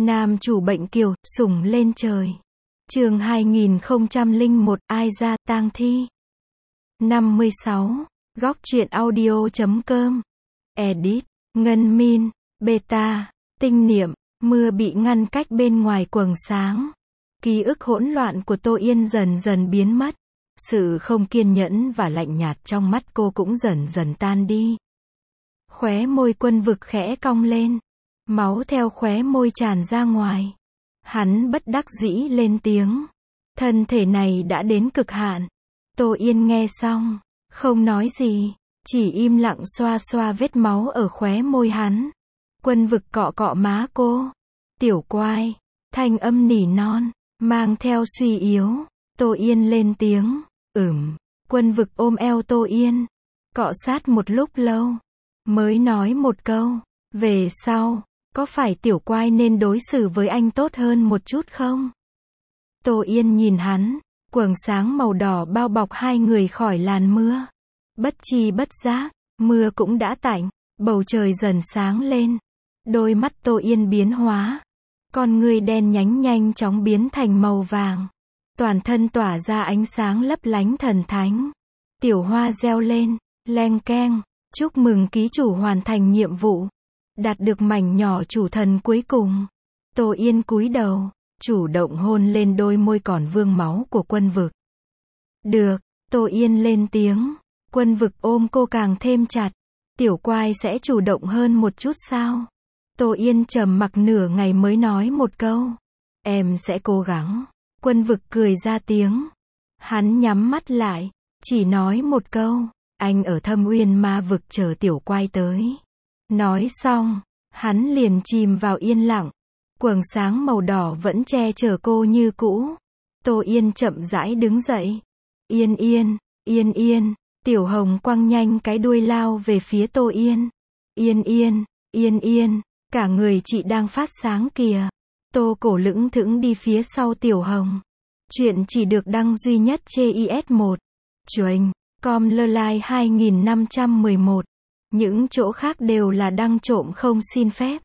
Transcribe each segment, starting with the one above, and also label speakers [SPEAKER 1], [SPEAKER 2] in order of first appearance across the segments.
[SPEAKER 1] Nam chủ bệnh kiều, sủng lên trời. Chương 2001, ai ra, tang thi. 56. Góc truyện audio.com. Edit. Ngân Min. Beta. Tinh niệm. Mưa bị ngăn cách bên ngoài quầng sáng. Ký ức hỗn loạn của Tô Yên dần dần biến mất. Sự không kiên nhẫn và lạnh nhạt trong mắt cô cũng dần dần tan đi. Khóe môi Quân Vực khẽ cong lên. Máu theo khóe môi tràn ra ngoài. Hắn bất đắc dĩ lên tiếng. Thân thể này đã đến cực hạn. Tô Yên nghe xong, không nói gì, chỉ im lặng xoa xoa vết máu ở khóe môi hắn. Quân Vực cọ cọ má cô. Tiểu Quai, thanh âm nỉ non, mang theo suy yếu. Tô Yên lên tiếng. Quân Vực ôm eo Tô Yên, cọ sát một lúc lâu, mới nói một câu. Về sau, có phải Tiểu Quai nên đối xử với anh tốt hơn một chút không? Tô Yên nhìn hắn, quầng sáng màu đỏ bao bọc hai người khỏi làn mưa. Bất chi bất giác, mưa cũng đã tạnh, bầu trời dần sáng lên. Đôi mắt Tô Yên biến hóa. Con ngươi đen nhánh nhanh chóng biến thành màu vàng. Toàn thân tỏa ra ánh sáng lấp lánh thần thánh. Tiểu hoa reo lên, leng keng, chúc mừng ký chủ hoàn thành nhiệm vụ. Đạt được mảnh nhỏ chủ thần cuối cùng. Tô Yên cúi đầu, chủ động hôn lên đôi môi còn vương máu của Quân Vực. Được, Tô Yên lên tiếng. Quân Vực ôm cô càng thêm chặt. Tiểu Quai sẽ chủ động hơn một chút sao? Tô Yên trầm mặc nửa ngày mới nói một câu. Em sẽ cố gắng. Quân Vực cười ra tiếng. Hắn nhắm mắt lại, chỉ nói một câu. Anh ở Thâm Uyên Ma Vực chờ Tiểu Quai tới. Nói xong, hắn liền chìm vào yên lặng. Quầng sáng màu đỏ vẫn che chở cô như cũ. Tô Yên chậm rãi đứng dậy. Yên Yên, Yên Yên. Tiểu Hồng quăng nhanh cái đuôi lao về phía Tô Yên. Yên Yên, Yên Yên. Cả người chị đang phát sáng kìa. Tô Cổ lững thững đi phía sau Tiểu Hồng. Chuyện chỉ được đăng duy nhất trên IS1. Chuềnh, com lơ lai 2511. Những chỗ khác đều là đăng trộm không xin phép.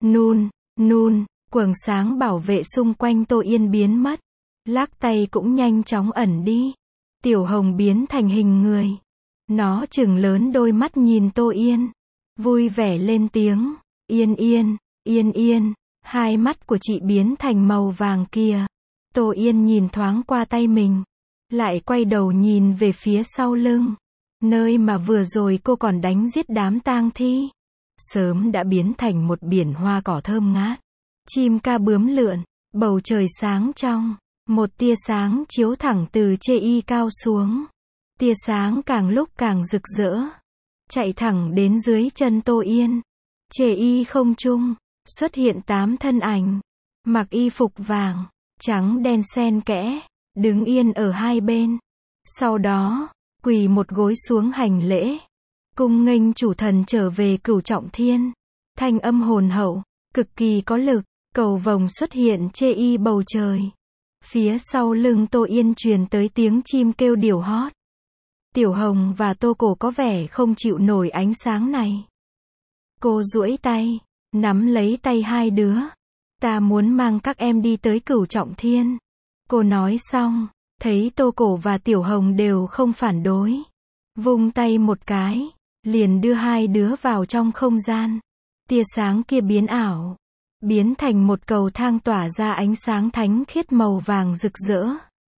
[SPEAKER 1] Nun, quầng sáng bảo vệ xung quanh Tô Yên biến mất. Lắc tay cũng nhanh chóng ẩn đi. Tiểu Hồng biến thành hình người. Nó trừng lớn đôi mắt nhìn Tô Yên. Vui vẻ lên tiếng. Yên Yên, Yên Yên. Hai mắt của chị biến thành màu vàng kìa. Tô Yên nhìn thoáng qua tay mình. Lại quay đầu nhìn về phía sau lưng. Nơi mà vừa rồi cô còn đánh giết đám tang thi. Sớm đã biến thành một biển hoa cỏ thơm ngát. Chim ca bướm lượn. Bầu trời sáng trong. Một tia sáng chiếu thẳng từ chê y cao xuống. Tia sáng càng lúc càng rực rỡ. Chạy thẳng đến dưới chân Tô Yên. Chê y không trung. Xuất hiện 8 thân ảnh. Mặc y phục vàng, trắng đen xen kẽ. Đứng yên ở hai bên. Sau đó, quỳ một gối xuống hành lễ. Cung nghênh chủ thần trở về Cửu Trọng Thiên. Thanh âm hồn hậu, cực kỳ có lực. Cầu vồng xuất hiện chê y bầu trời. Phía sau lưng Tô Yên truyền tới tiếng chim kêu điểu hót. Tiểu Hồng và Tô Cổ có vẻ không chịu nổi ánh sáng này. Cô duỗi tay, nắm lấy tay hai đứa. Ta muốn mang các em đi tới Cửu Trọng Thiên. Cô nói xong, thấy Tô Cổ và Tiểu Hồng đều không phản đối. Vung tay một cái, liền đưa hai đứa vào trong không gian. Tia sáng kia biến ảo. Biến thành một cầu thang tỏa ra ánh sáng thánh khiết màu vàng rực rỡ.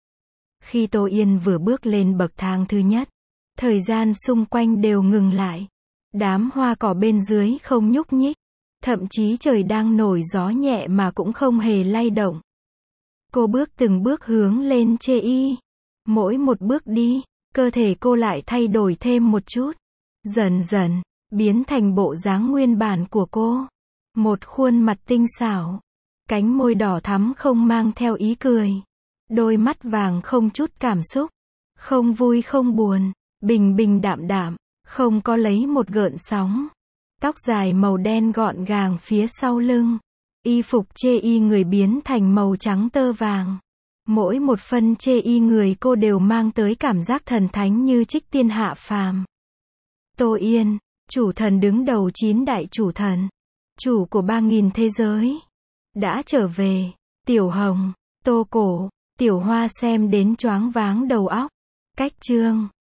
[SPEAKER 1] Khi Tô Yên vừa bước lên bậc thang thứ nhất, thời gian xung quanh đều ngừng lại. Đám hoa cỏ bên dưới không nhúc nhích. Thậm chí trời đang nổi gió nhẹ mà cũng không hề lay động. Cô bước từng bước hướng lên chê y. Mỗi một bước đi, cơ thể cô lại thay đổi thêm một chút. Dần dần, biến thành bộ dáng nguyên bản của cô. Một khuôn mặt tinh xảo. Cánh môi đỏ thắm không mang theo ý cười. Đôi mắt vàng không chút cảm xúc. Không vui không buồn. Bình bình đạm đạm. Không có lấy một gợn sóng. Tóc dài màu đen gọn gàng phía sau lưng. Y phục chê y người biến thành màu trắng tơ vàng. Mỗi một phân chê y người cô đều mang tới cảm giác thần thánh như trích tiên hạ phàm. Tô Yên, chủ thần đứng đầu 9 đại chủ thần. Chủ của 3000 thế giới. đã trở về. Tiểu Hồng, Tô Cổ, Tiểu Hoa xem đến choáng váng đầu óc. Cách chương